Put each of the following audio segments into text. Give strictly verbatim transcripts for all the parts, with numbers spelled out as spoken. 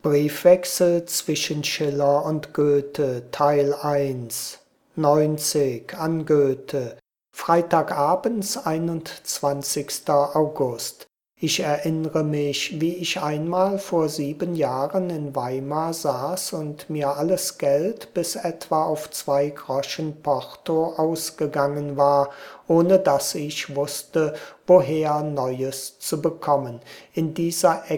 Briefwechsel zwischen Schiller und Goethe, Teil eins, neunzig an Goethe, Freitagabends, einundzwanzigster August. Ich erinnere mich, wie ich einmal vor sieben Jahren in Weimar saß und mir alles Geld bis etwa auf zwei Groschen Porto ausgegangen war, ohne dass ich wusste, woher Neues zu bekommen. In dieser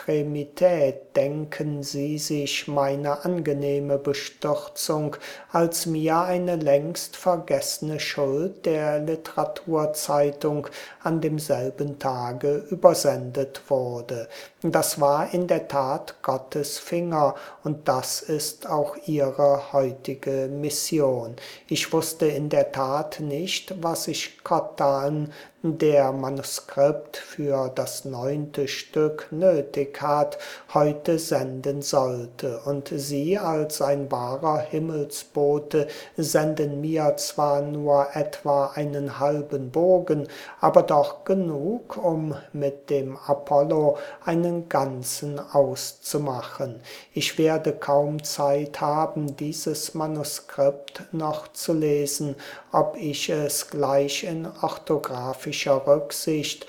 Extremität denken Sie sich meine angenehme Bestürzung, als mir eine längst vergessene Schuld der Literaturzeitung an demselben Tage übersendet wurde. Das war in der Tat Gottes Finger, und das ist auch Ihre heutige Mission. Ich wusste in der Tat nicht, was ich Kottan, der Manuskript für das neunte Stück nötig hat, heute senden sollte, und Sie als ein wahrer Himmelsbote senden mir zwar nur etwa einen halben Bogen, aber doch genug, um mit dem Apollo einen ganzen auszumachen. Ich werde kaum Zeit haben, dieses Manuskript noch zu lesen, ob ich es gleich in orthografischer Rücksicht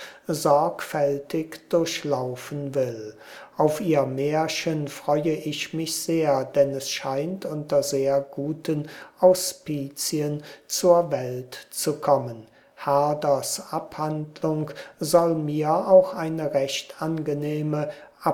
sorgfältig durchlaufen will. Auf Ihr Märchen freue ich mich sehr, denn es scheint unter sehr guten Auspizien zur Welt zu kommen. Herders Abhandlung soll mir auch eine recht angenehme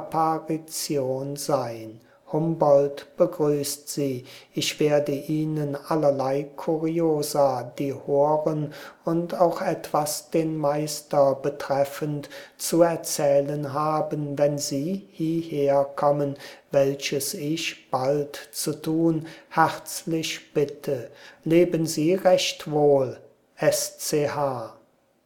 Apparition sein. Humboldt begrüßt Sie. Ich werde Ihnen allerlei Kuriosa, die Horen und auch etwas den Meister betreffend zu erzählen haben, wenn Sie hierher kommen, welches ich bald zu tun herzlich bitte. Leben Sie recht wohl. S C H